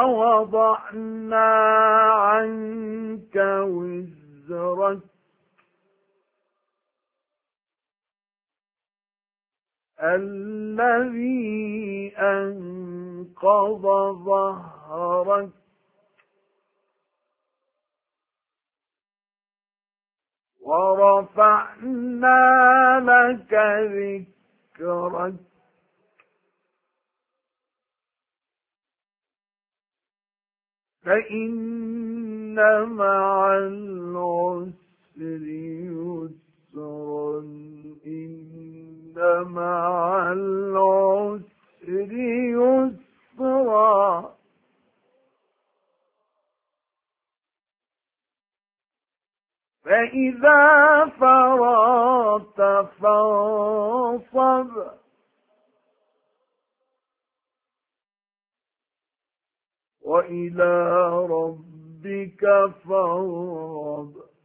ووضعنا عنك وزرك الذي أنقض ظهرك ورفعنا لك ذكرك فإن مع العسر يسرا إن مع العسر يسرا فإذا فرغت فانصب وإلى ربك فارغب